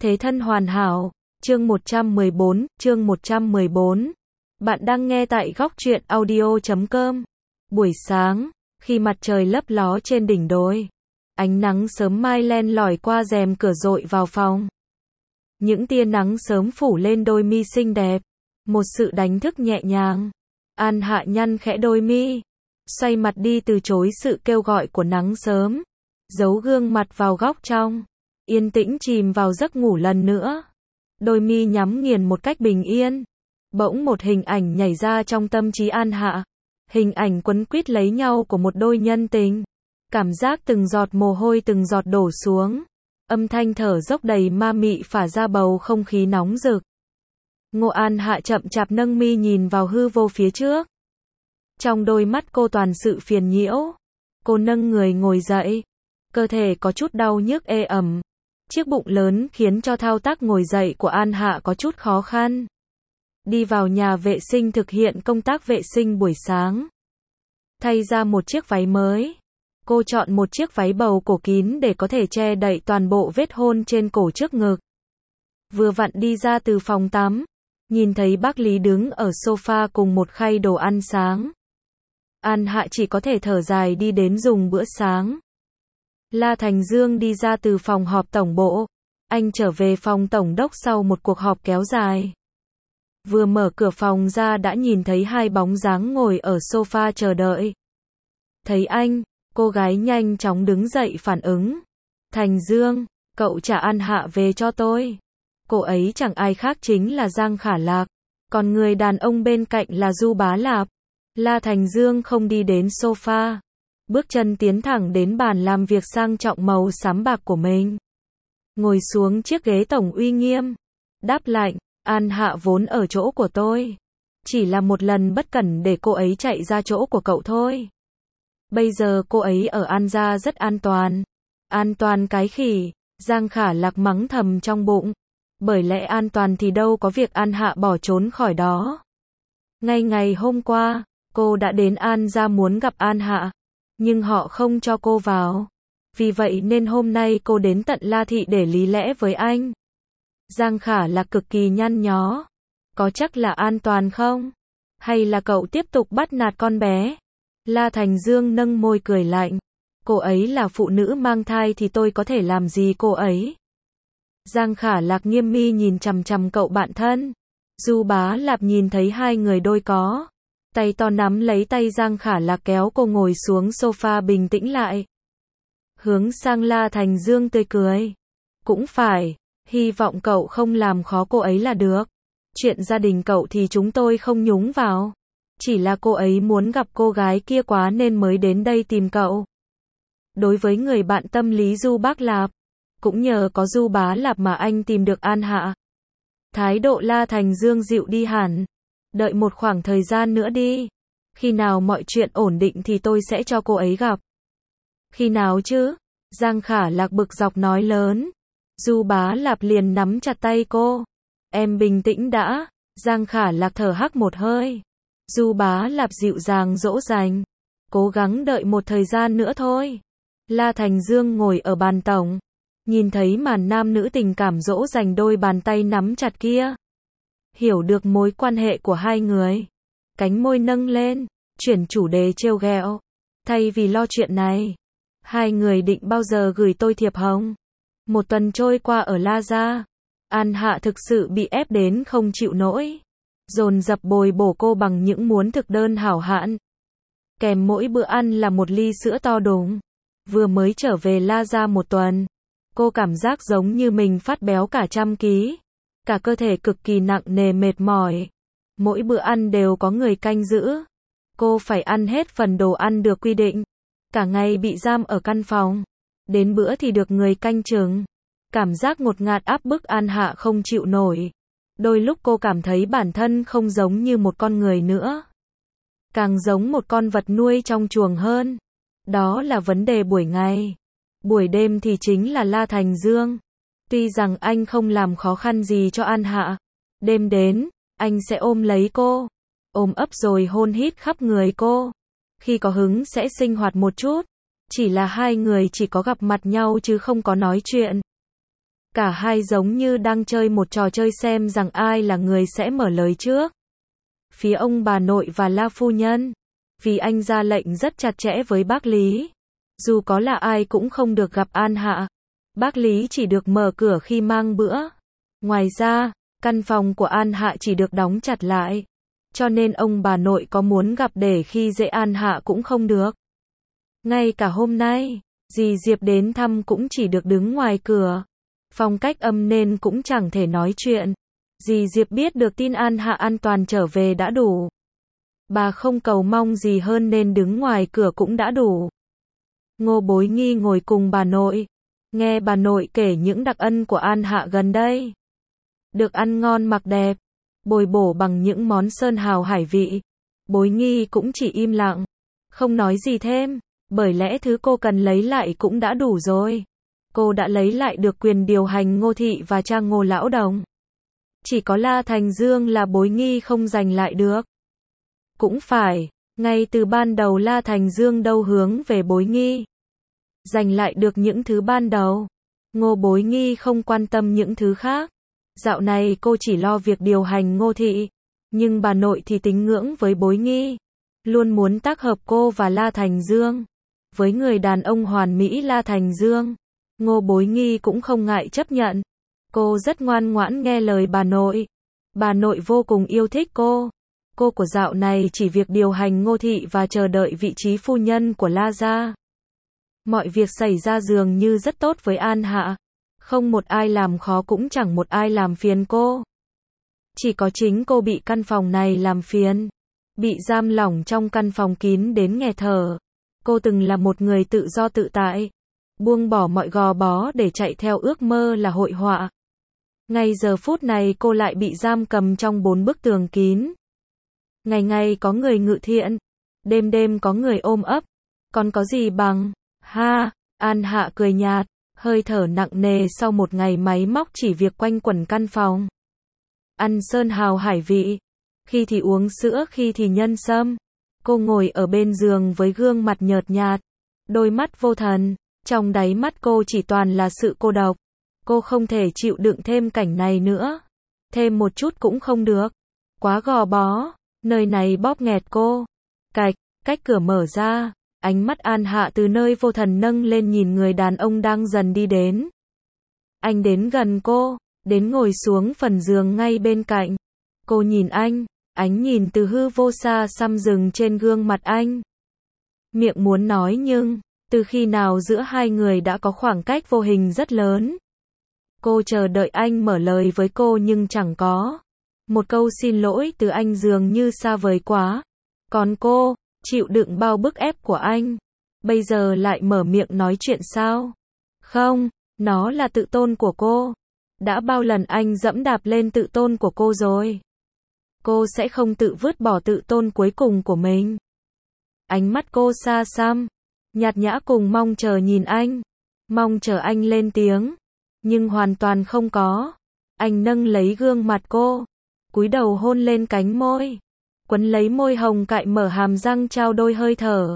Thế thân hoàn hảo, chương 114. Bạn đang nghe tại góc truyện audio.com. Buổi sáng, khi mặt trời lấp ló trên đỉnh đồi, ánh nắng sớm mai len lỏi qua rèm cửa dội vào phòng. Những tia nắng sớm phủ lên đôi mi xinh đẹp, một sự đánh thức nhẹ nhàng. An Hạ nhăn khẽ đôi mi, xoay mặt đi từ chối sự kêu gọi của nắng sớm, giấu gương mặt vào góc trong, yên tĩnh chìm vào giấc ngủ lần nữa. Đôi mi nhắm nghiền một cách bình yên. Bỗng một hình ảnh nhảy ra trong tâm trí An Hạ. Hình ảnh quấn quýt lấy nhau của một đôi nhân tình. Cảm giác từng giọt mồ hôi từng giọt đổ xuống. Âm thanh thở dốc đầy ma mị phả ra bầu không khí nóng rực. Ngô An Hạ chậm chạp nâng mi nhìn vào hư vô phía trước. Trong đôi mắt cô toàn sự phiền nhiễu. Cô nâng người ngồi dậy. Cơ thể có chút đau nhức ê ẩm. Chiếc bụng lớn khiến cho thao tác ngồi dậy của An Hạ có chút khó khăn. Đi vào nhà vệ sinh thực hiện công tác vệ sinh buổi sáng. Thay ra một chiếc váy mới. Cô chọn một chiếc váy bầu cổ kín để có thể che đậy toàn bộ vết hôn trên cổ trước ngực. Vừa vặn đi ra từ phòng tắm, nhìn thấy bác Lý đứng ở sofa cùng một khay đồ ăn sáng. An Hạ chỉ có thể thở dài đi đến dùng bữa sáng. La Thành Dương đi ra từ phòng họp tổng bộ. Anh trở về phòng tổng đốc sau một cuộc họp kéo dài. Vừa mở cửa phòng ra đã nhìn thấy hai bóng dáng ngồi ở sofa chờ đợi. Thấy anh, cô gái nhanh chóng đứng dậy phản ứng. Thành Dương, cậu trả An Hạ về cho tôi. Cô ấy chẳng ai khác chính là Giang Khả Lạc. Còn người đàn ông bên cạnh là Du Bá Lạp. La Thành Dương không đi đến sofa. Bước chân tiến thẳng đến bàn làm việc sang trọng màu xám bạc của mình. Ngồi xuống chiếc ghế tổng uy nghiêm. Đáp lạnh, An Hạ vốn ở chỗ của tôi. Chỉ là một lần bất cẩn để cô ấy chạy ra chỗ của cậu thôi. Bây giờ cô ấy ở An gia rất an toàn. An toàn cái khỉ, Giang Khả Lạc mắng thầm trong bụng. Bởi lẽ an toàn thì đâu có việc An Hạ bỏ trốn khỏi đó. Ngay ngày hôm qua, cô đã đến An gia muốn gặp An Hạ. Nhưng họ không cho cô vào. Vì vậy nên hôm nay cô đến tận La Thị để lý lẽ với anh. Giang Khả Lạc cực kỳ nhăn nhó. Có chắc là an toàn không? Hay là cậu tiếp tục bắt nạt con bé? La Thành Dương nâng môi cười lạnh. Cô ấy là phụ nữ mang thai thì tôi có thể làm gì cô ấy? Giang Khả Lạc nghiêm mi nhìn chằm chằm cậu bạn thân. Du Bá Lạp nhìn thấy hai người đôi có. Tay to nắm lấy tay Giang Khả Lạc kéo cô ngồi xuống sofa bình tĩnh lại. Hướng sang La Thành Dương tươi cười. Cũng phải, hy vọng cậu không làm khó cô ấy là được. Chuyện gia đình cậu thì chúng tôi không nhúng vào. Chỉ là cô ấy muốn gặp cô gái kia quá nên mới đến đây tìm cậu. Đối với người bạn tâm lý Du Bác Lạp, cũng nhờ có Du Bá Lạp mà anh tìm được An Hạ. Thái độ La Thành Dương dịu đi hẳn. Đợi một khoảng thời gian nữa đi. Khi nào mọi chuyện ổn định thì tôi sẽ cho cô ấy gặp. Khi nào chứ? Giang Khả Lạc bực dọc nói lớn. Du Bá Lạp liền nắm chặt tay cô. Em bình tĩnh đã. Giang Khả Lạc thở hắt một hơi. Du Bá Lạp dịu dàng dỗ dành. Cố gắng đợi một thời gian nữa thôi. La Thành Dương ngồi ở bàn tổng. Nhìn thấy màn nam nữ tình cảm dỗ dành đôi bàn tay nắm chặt kia. Hiểu được mối quan hệ của hai người. Cánh môi nâng lên, chuyển chủ đề trêu ghẹo. Thay vì lo chuyện này, hai người định bao giờ gửi tôi thiệp hồng? Một tuần trôi qua ở La Gia. An Hạ thực sự bị ép đến không chịu nổi. Dồn dập bồi bổ cô bằng những muốn thực đơn hảo hạng. Kèm mỗi bữa ăn là một ly sữa to đùng. Vừa mới trở về La Gia một tuần. Cô cảm giác giống như mình phát béo cả 100 ký. Cả cơ thể cực kỳ nặng nề mệt mỏi. Mỗi bữa ăn đều có người canh giữ. Cô phải ăn hết phần đồ ăn được quy định. Cả ngày bị giam ở căn phòng. Đến bữa thì được người canh chừng. Cảm giác ngột ngạt áp bức An Hạ không chịu nổi. Đôi lúc cô cảm thấy bản thân không giống như một con người nữa. Càng giống một con vật nuôi trong chuồng hơn. Đó là vấn đề buổi ngày. Buổi đêm thì chính là La Thành Dương. Tuy rằng anh không làm khó khăn gì cho An Hạ. Đêm đến, anh sẽ ôm lấy cô. Ôm ấp rồi hôn hít khắp người cô. Khi có hứng sẽ sinh hoạt một chút. Chỉ là hai người chỉ có gặp mặt nhau chứ không có nói chuyện. Cả hai giống như đang chơi một trò chơi xem rằng ai là người sẽ mở lời trước. Phía ông bà nội và La phu nhân. Vì anh ra lệnh rất chặt chẽ với bác Lý. Dù có là ai cũng không được gặp An Hạ. Bác Lý chỉ được mở cửa khi mang bữa. Ngoài ra, căn phòng của An Hạ chỉ được đóng chặt lại. Cho nên ông bà nội có muốn gặp để khi dễ An Hạ cũng không được. Ngay cả hôm nay, dì Diệp đến thăm cũng chỉ được đứng ngoài cửa. Phong cách âm nên cũng chẳng thể nói chuyện. Dì Diệp biết được tin An Hạ an toàn trở về đã đủ. Bà không cầu mong gì hơn nên đứng ngoài cửa cũng đã đủ. Ngô Bối Nghi ngồi cùng bà nội. Nghe bà nội kể những đặc ân của An Hạ gần đây. Được ăn ngon mặc đẹp. Bồi bổ bằng những món sơn hào hải vị. Bối Nghi cũng chỉ im lặng. Không nói gì thêm. Bởi lẽ thứ cô cần lấy lại cũng đã đủ rồi. Cô đã lấy lại được quyền điều hành Ngô Thị và cha Ngô Lão Đồng. Chỉ có La Thành Dương là Bối Nghi không giành lại được. Cũng phải, ngay từ ban đầu La Thành Dương đâu hướng về Bối Nghi. Giành lại được những thứ ban đầu. Ngô Bối Nghi không quan tâm những thứ khác. Dạo này cô chỉ lo việc điều hành Ngô Thị. Nhưng bà nội thì tín ngưỡng với Bối Nghi. Luôn muốn tác hợp cô và La Thành Dương. Với người đàn ông hoàn mỹ La Thành Dương, Ngô Bối Nghi cũng không ngại chấp nhận. Cô rất ngoan ngoãn nghe lời bà nội. Bà nội vô cùng yêu thích cô. Cô của dạo này chỉ việc điều hành Ngô Thị và chờ đợi vị trí phu nhân của La gia. Mọi việc xảy ra dường như rất tốt với An Hạ. Không một ai làm khó cũng chẳng một ai làm phiền cô. Chỉ có chính cô bị căn phòng này làm phiền. Bị giam lỏng trong căn phòng kín đến nghẹt thở. Cô từng là một người tự do tự tại. Buông bỏ mọi gò bó để chạy theo ước mơ là hội họa. Ngay giờ phút này cô lại bị giam cầm trong 4 bức tường kín. Ngày ngày có người ngự thiện. Đêm đêm có người ôm ấp. Còn có gì bằng. Ha, An Hạ cười nhạt. Hơi thở nặng nề sau một ngày máy móc chỉ việc quanh quẩn căn phòng. Ăn sơn hào hải vị. Khi thì uống sữa khi thì nhân sâm. Cô ngồi ở bên giường với gương mặt nhợt nhạt. Đôi mắt vô thần. Trong đáy mắt cô chỉ toàn là sự cô độc. Cô không thể chịu đựng thêm cảnh này nữa. Thêm một chút cũng không được. Quá gò bó. Nơi này bóp nghẹt cô. Cạch, cách cửa mở ra. Ánh mắt An Hạ từ nơi vô thần nâng lên nhìn người đàn ông đang dần đi đến. Anh đến gần cô. Đến ngồi xuống phần giường ngay bên cạnh. Cô nhìn anh. Ánh nhìn từ hư vô xa xăm dừng trên gương mặt anh. Miệng muốn nói nhưng, từ khi nào giữa hai người đã có khoảng cách vô hình rất lớn. Cô chờ đợi anh mở lời với cô nhưng chẳng có. Một câu xin lỗi từ anh dường như xa vời quá. Còn cô, chịu đựng bao bức ép của anh. Bây giờ lại mở miệng nói chuyện sao? Không, nó là tự tôn của cô. Đã bao lần anh dẫm đạp lên tự tôn của cô rồi. Cô sẽ không tự vứt bỏ tự tôn cuối cùng của mình. Ánh mắt cô xa xăm, nhạt nhã cùng mong chờ nhìn anh. Mong chờ anh lên tiếng. Nhưng hoàn toàn không có. Anh nâng lấy gương mặt cô. Cúi đầu hôn lên cánh môi. Quấn lấy môi hồng cại mở hàm răng trao đôi hơi thở.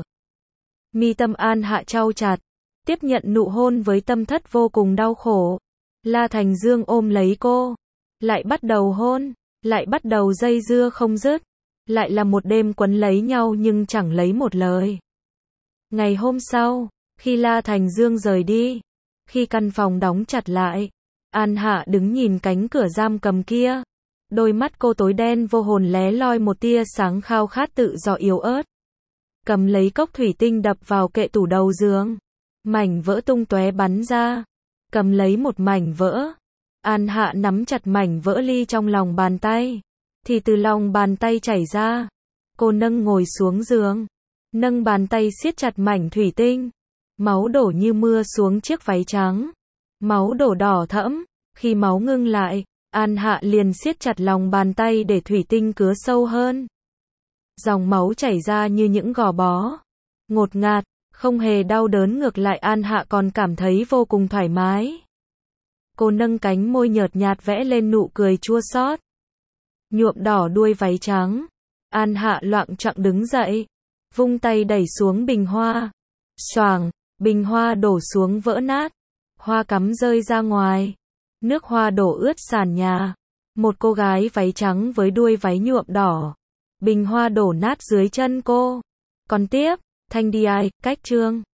Mi tâm An Hạ trao chặt. Tiếp nhận nụ hôn với tâm thất vô cùng đau khổ. La Thành Dương ôm lấy cô. Lại bắt đầu hôn. Lại bắt đầu dây dưa không dứt. Lại là một đêm quấn lấy nhau nhưng chẳng lấy một lời. Ngày hôm sau, khi La Thành Dương rời đi, khi căn phòng đóng chặt lại, An Hạ đứng nhìn cánh cửa giam cầm kia. Đôi mắt cô tối đen vô hồn lé loi một tia sáng khao khát tự do yếu ớt. Cầm lấy cốc thủy tinh đập vào kệ tủ đầu giường. Mảnh vỡ tung tóe bắn ra. Cầm lấy một mảnh vỡ. An Hạ nắm chặt mảnh vỡ ly trong lòng bàn tay. Thì từ lòng bàn tay chảy ra. Cô nâng ngồi xuống giường. Nâng bàn tay siết chặt mảnh thủy tinh. Máu đổ như mưa xuống chiếc váy trắng. Máu đổ đỏ thẫm. Khi máu ngưng lại, An Hạ liền siết chặt lòng bàn tay để thủy tinh cứa sâu hơn. Dòng máu chảy ra như những gò bó. Ngột ngạt, không hề đau đớn, ngược lại An Hạ còn cảm thấy vô cùng thoải mái. Cô nâng cánh môi nhợt nhạt vẽ lên nụ cười chua xót. Nhuộm đỏ đuôi váy trắng. An Hạ loạng choạng đứng dậy. Vung tay đẩy xuống bình hoa. Xoàng, bình hoa đổ xuống vỡ nát. Hoa cắm rơi ra ngoài. Nước hoa đổ ướt sàn nhà. Một cô gái váy trắng với đuôi váy nhuộm đỏ. Bình hoa đổ nát dưới chân cô. Còn tiếp, Thanh DI, cách chương.